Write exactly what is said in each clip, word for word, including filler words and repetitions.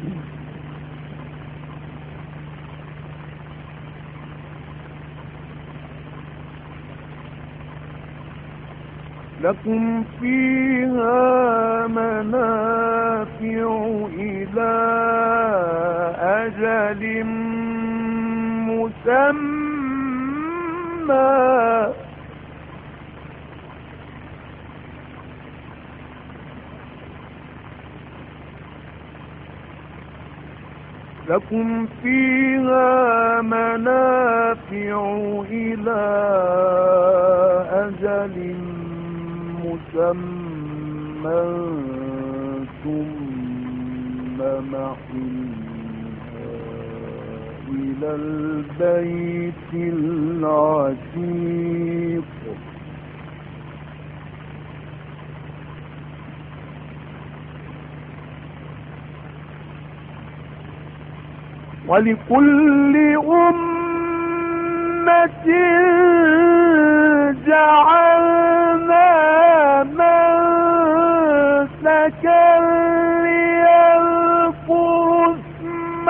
لكم فيها منافع إلى أجل مسمى لكم فيها منافع إلى أجل مسمى ثم محلها إلى البيت العتيق ولكل أمة جعلنا منسكا ليذكروا اسم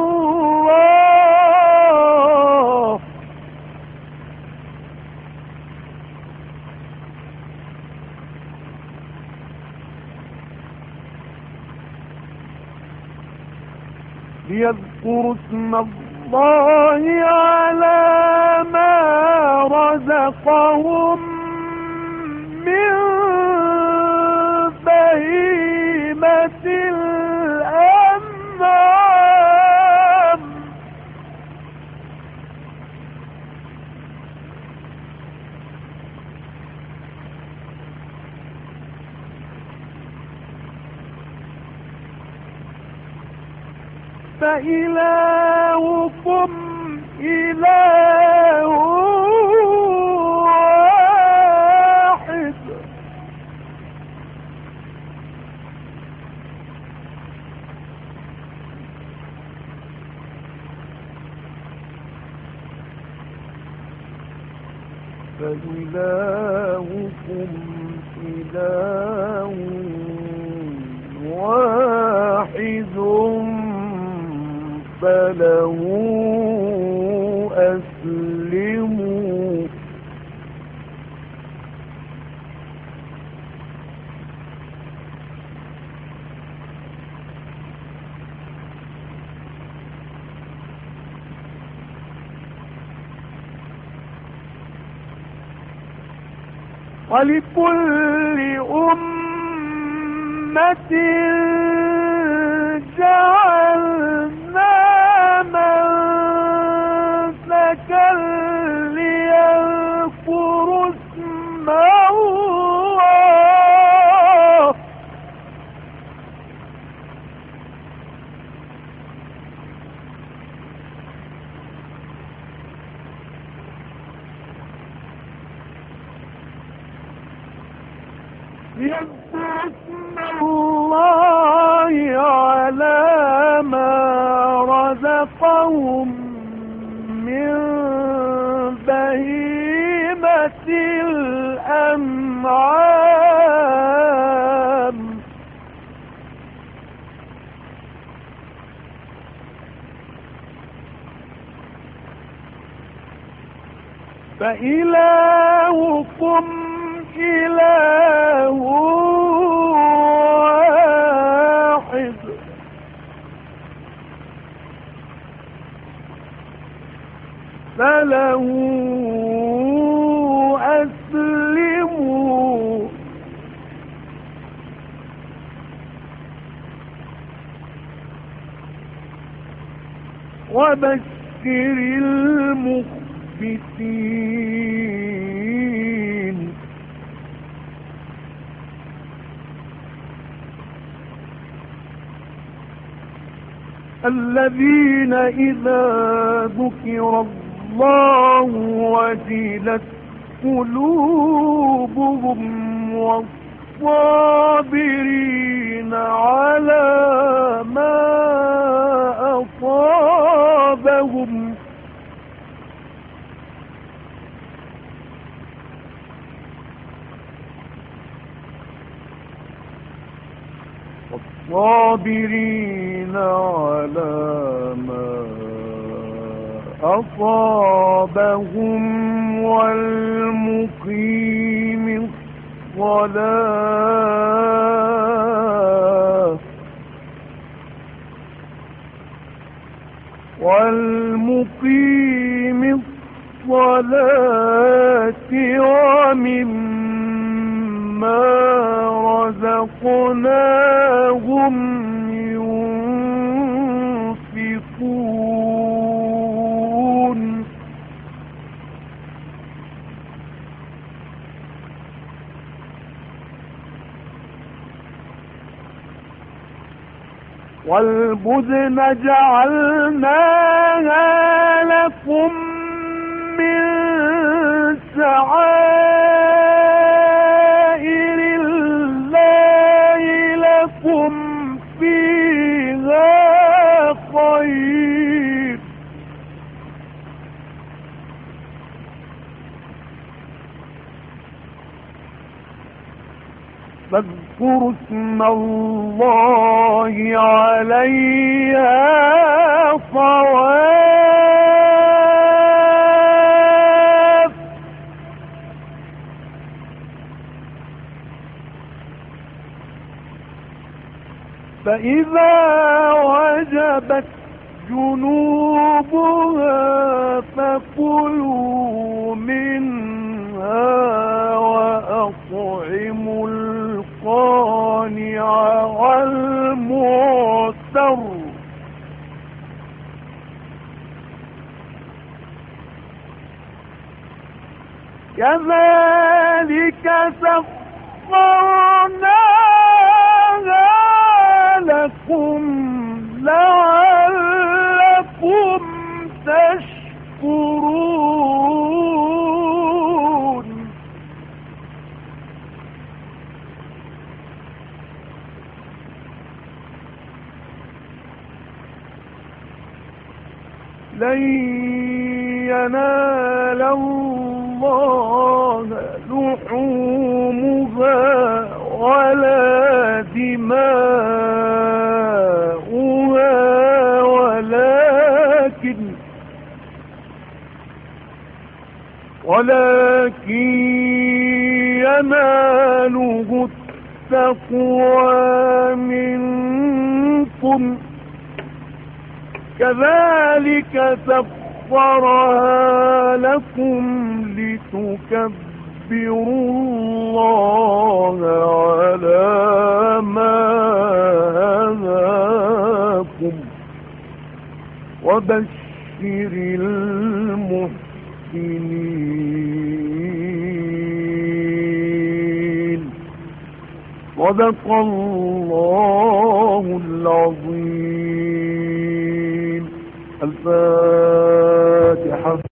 الله ليذكروا اسم الله على ما رزقهم من بهيمة الأنعام فإلهكم إله واحد فإلهكم إله واحد فله أسلموا ولكل أمة جعلنا منسكا ليذكروا اسم الله ليذكروا اسم الله على ما رزقهم من بهيمة الأنعام فإلهكم إله واحد فله أسلموا وبشر المخبتين الذين إذا ذكر الله وجلت قلوبهم والصابرين على ما أصابهم الصابرين على ما أصابهم والمقيم الصلاة والمقيم الصلاة ومما رزقناهم ينفقون والبدن جعلناها لكم من شعائر الله لكم فيها خير فاذكروا اسم الله عليها صواف فإذا وجبت جنوبها فكلوا منها وأطعموا القانع والمعتر كذلك سخرناها لكم لعلكم تشكرون لن ينال الله لحومها ولا دماؤها ولكن ولكن يناله التقوى منكم كذلك سخرها لكم لتكبروا الله على ما هداكم وبشر المحسنين صدق الله العظيم. الفاتحة.